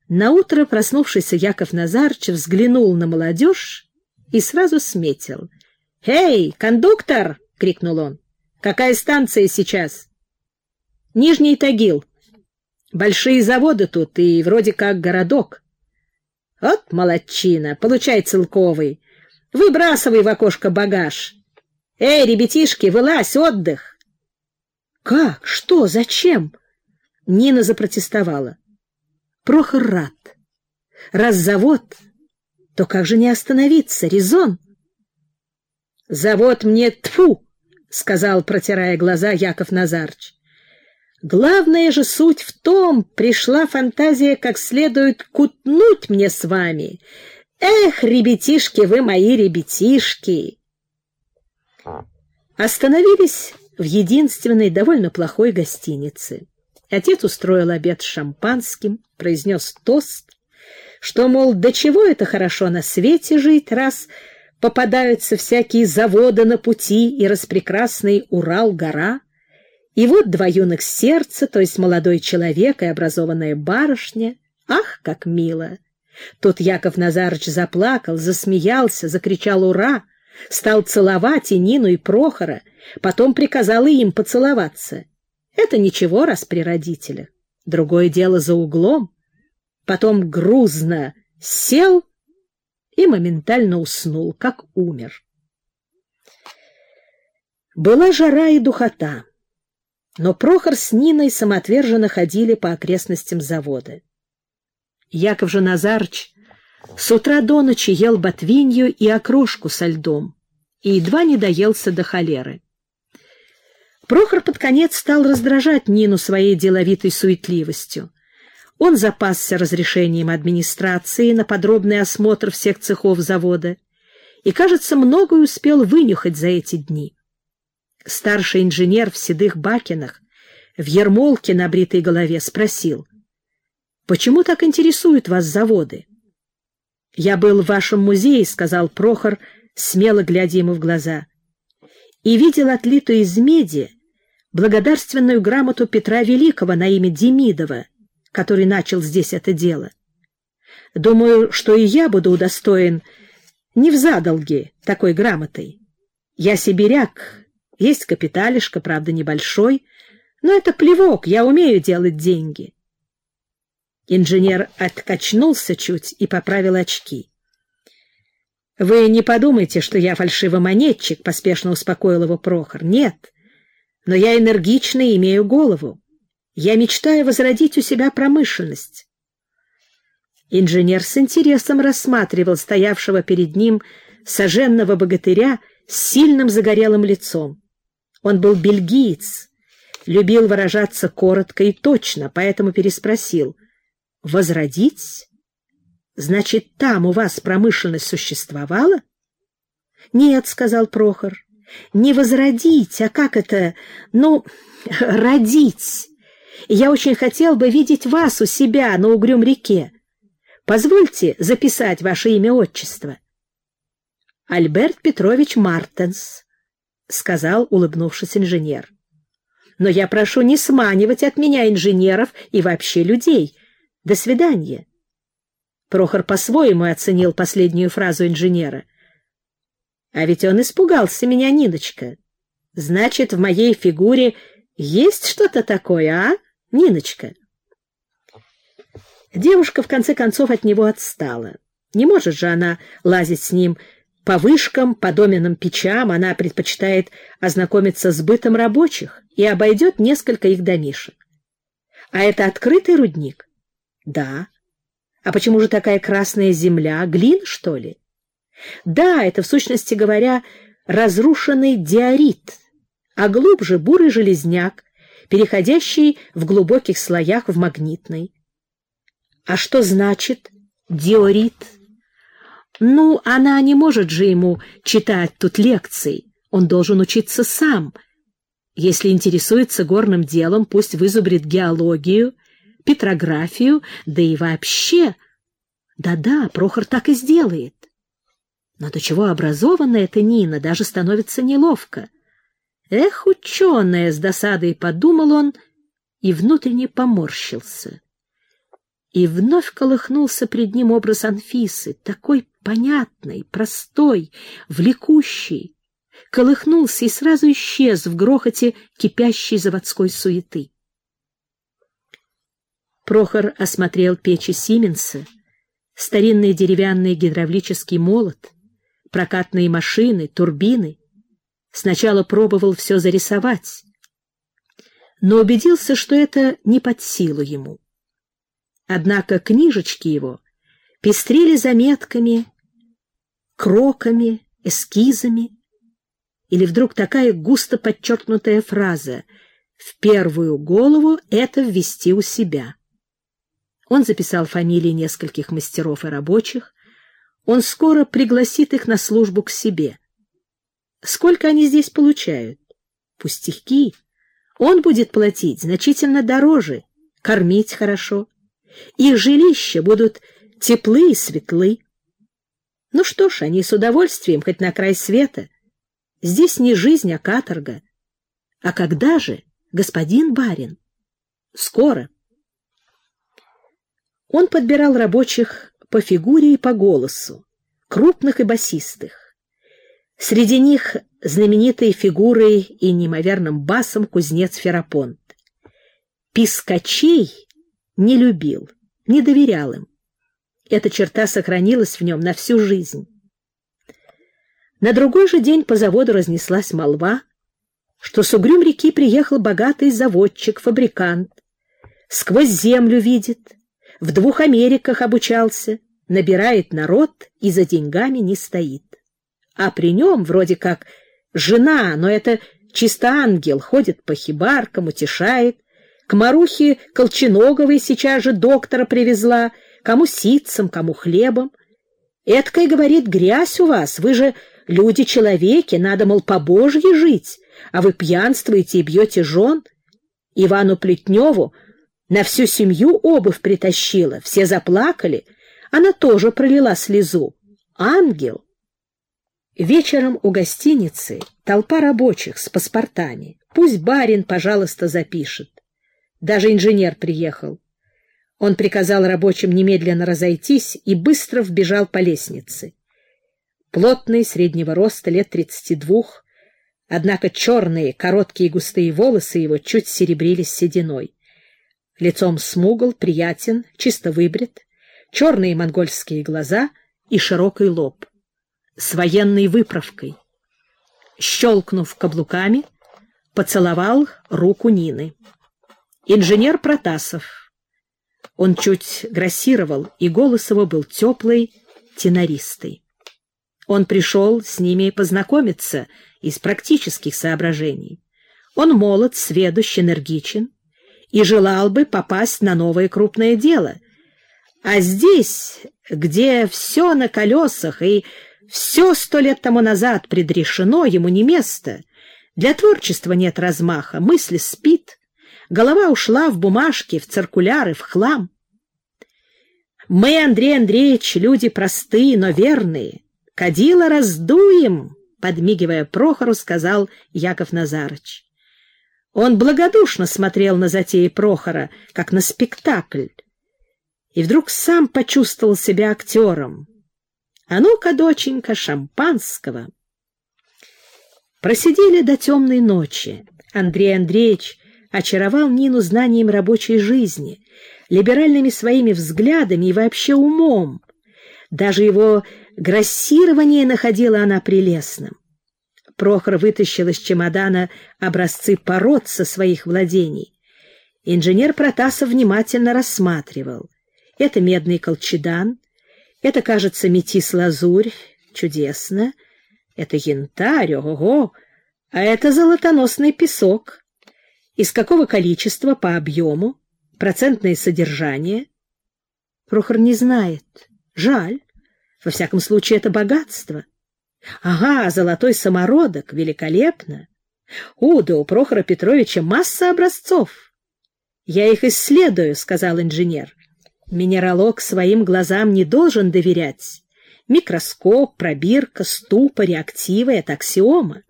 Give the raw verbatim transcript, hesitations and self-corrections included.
Наутро проснувшийся Яков Назарыч взглянул на молодежь и сразу сметил. — «Эй, кондуктор!» — крикнул он. — «Какая станция сейчас?» — «Нижний Тагил. Большие заводы тут и вроде как городок». — «Вот молодчина, получай целковый. Выбрасывай в окошко багаж. Эй, ребятишки, вылазь, отдых!» «Как? Что? Зачем?» Нина запротестовала. Прохор рад. Раз завод, то как же не остановиться? Резон. «Завод мне тьфу!» — сказал, протирая глаза, Яков Назарыч. «Главная же суть в том, пришла фантазия как следует кутнуть мне с вами. Эх, ребятишки, вы мои ребятишки!» Остановились в единственной довольно плохой гостинице. Отец устроил обед с шампанским, произнес тост, что, мол, до чего это хорошо на свете жить, раз попадаются всякие заводы на пути и распрекрасный Урал-гора. И вот два юных сердца, то есть молодой человек и образованная барышня. Ах, как мило! Тут Яков Назарыч заплакал, засмеялся, закричал «Ура!», стал целовать и Нину, и Прохора, потом приказал и им поцеловаться. Это ничего, раз при родителях. Другое дело за углом. Потом грузно сел и моментально уснул, как умер. Была жара и духота, но Прохор с Ниной самоотверженно ходили по окрестностям завода. Яков же Назарыч с утра до ночи ел ботвинью и окрошку со льдом и едва не доелся до холеры. Прохор под конец стал раздражать Нину своей деловитой суетливостью. Он запасся разрешением администрации на подробный осмотр всех цехов завода и, кажется, многое успел вынюхать за эти дни. Старший инженер в седых бакинах, в ермолке на бритой голове, спросил: «Почему так интересуют вас заводы?» «Я был в вашем музее», — сказал Прохор, смело глядя ему в глаза, «и видел отлитую из меди благодарственную грамоту Петра Великого на имя Демидова, который начал здесь это дело. Думаю, что и я буду удостоен не взадолги такой грамотой. Я сибиряк, есть капиталишко, правда, небольшой, но это плевок, я умею делать деньги». Инженер откачнулся чуть и поправил очки. «Вы не подумайте, что я фальшивомонетчик», — поспешно успокоил его Прохор. «Нет, но я энергичный и имею голову. Я мечтаю возродить у себя промышленность». Инженер с интересом рассматривал стоявшего перед ним соженного богатыря с сильным загорелым лицом. Он был бельгиец, любил выражаться коротко и точно, поэтому переспросил: «Возродить? Значит, там у вас промышленность существовала?» «Нет», — сказал Прохор, — «не возродить, а как это, ну, родить. Я очень хотел бы видеть вас у себя на Угрюм-реке. Позвольте записать ваше имя-отчество». «Альберт Петрович Мартенс», — сказал, улыбнувшись, инженер. «Но я прошу не сманивать от меня инженеров и вообще людей. До свидания». Прохор по-своему оценил последнюю фразу инженера. «А ведь он испугался меня, Ниночка. Значит, в моей фигуре есть что-то такое, а, Ниночка?» Девушка, в конце концов, от него отстала. Не может же она лазить с ним по вышкам, по доменным печам, она предпочитает ознакомиться с бытом рабочих и обойдет несколько их домишек. А это открытый рудник? Да. А почему же такая красная земля? Глина, что ли? Да, это, в сущности говоря, разрушенный диорит, а глубже бурый железняк, переходящий в глубоких слоях в магнитный. А что значит диорит? Ну, она не может же ему читать тут лекций, он должен учиться сам. Если интересуется горным делом, пусть вызубрит геологию, петрографию, да и вообще. Да-да, Прохор так и сделает. Но до чего образованная эта Нина, даже становится неловко. Эх, ученая, с досадой подумал он и внутренне поморщился. И вновь колыхнулся пред ним образ Анфисы, такой понятный, простой, влекущий. Колыхнулся и сразу исчез в грохоте кипящей заводской суеты. Прохор осмотрел печи Сименса, старинный деревянный гидравлический молот, прокатные машины, турбины. Сначала пробовал все зарисовать, но убедился, что это не под силу ему. Однако книжечки его пестрели заметками, кроками, эскизами, или вдруг такая густо подчеркнутая фраза: «В первую голову это ввести у себя». Он записал фамилии нескольких мастеров и рабочих. Он скоро пригласит их на службу к себе. Сколько они здесь получают? Пустяки. Он будет платить значительно дороже, кормить хорошо. Их жилища будут теплы и светлы. Ну что ж, они с удовольствием, хоть на край света. Здесь не жизнь, а каторга. А когда же, господин барин? Скоро. Он подбирал рабочих по фигуре и по голосу, крупных и басистых. Среди них знаменитые фигурой и неимоверным басом кузнец Ферапонт. Пискачей не любил, не доверял им. Эта черта сохранилась в нем на всю жизнь. На другой же день по заводу разнеслась молва, что с угрюм реки приехал богатый заводчик, фабрикант, сквозь землю видит, в двух Америках обучался, набирает народ и за деньгами не стоит. А при нем вроде как жена, но это чисто ангел, ходит по хибаркам, утешает. К Марухе Колченоговой сейчас же доктора привезла, кому ситцем, кому хлебом. Эткой, говорит, грязь у вас, вы же люди-человеки, надо, мол, по-божьи жить, а вы пьянствуете и бьете жен. Ивану Плетневу на всю семью обувь притащила, все заплакали, она тоже пролила слезу. Ангел! Вечером у гостиницы толпа рабочих с паспортами. Пусть барин, пожалуйста, запишет. Даже инженер приехал. Он приказал рабочим немедленно разойтись и быстро вбежал по лестнице. Плотный, среднего роста, лет тридцати двух, однако черные, короткие густые волосы его чуть серебрились сединой. Лицом смугл, приятен, чисто выбрит, черные монгольские глаза и широкий лоб. С военной выправкой. Щелкнув каблуками, поцеловал руку Нины. Инженер Протасов. Он чуть грассировал, и голос его был теплый, тенористый. Он пришел с ними познакомиться из практических соображений. Он молод, сведущ, энергичен и желал бы попасть на новое крупное дело. А здесь, где все на колесах и все сто лет тому назад предрешено, ему не место, для творчества нет размаха, мысль спит, голова ушла в бумажки, в циркуляры, в хлам. Мы, Андрей Андреевич, люди простые, но верные. Кадила раздуем, подмигивая Прохору, сказал Яков Назарыч. Он благодушно смотрел на затеи Прохора, как на спектакль, и вдруг сам почувствовал себя актером. А ну-ка, доченька, шампанского. Просидели до темной ночи. Андрей Андреевич очаровал Нину знанием рабочей жизни, либеральными своими взглядами и вообще умом. Даже его грассирование находила она прелестным. Прохор вытащил из чемодана образцы пород со своих владений. Инженер Протасов внимательно рассматривал. Это медный колчедан, это, кажется, метис-лазурь, чудесно, это янтарь, ого-го, а это золотоносный песок. Из какого количества по объему, процентное содержание? Прохор не знает. Жаль. Во всяком случае, это богатство. Ага, золотой самородок, великолепно. О, да у Прохора Петровича масса образцов. Я их исследую, сказал инженер. Минералог своим глазам не должен доверять. Микроскоп, пробирка, ступа, реактивы — это аксиома.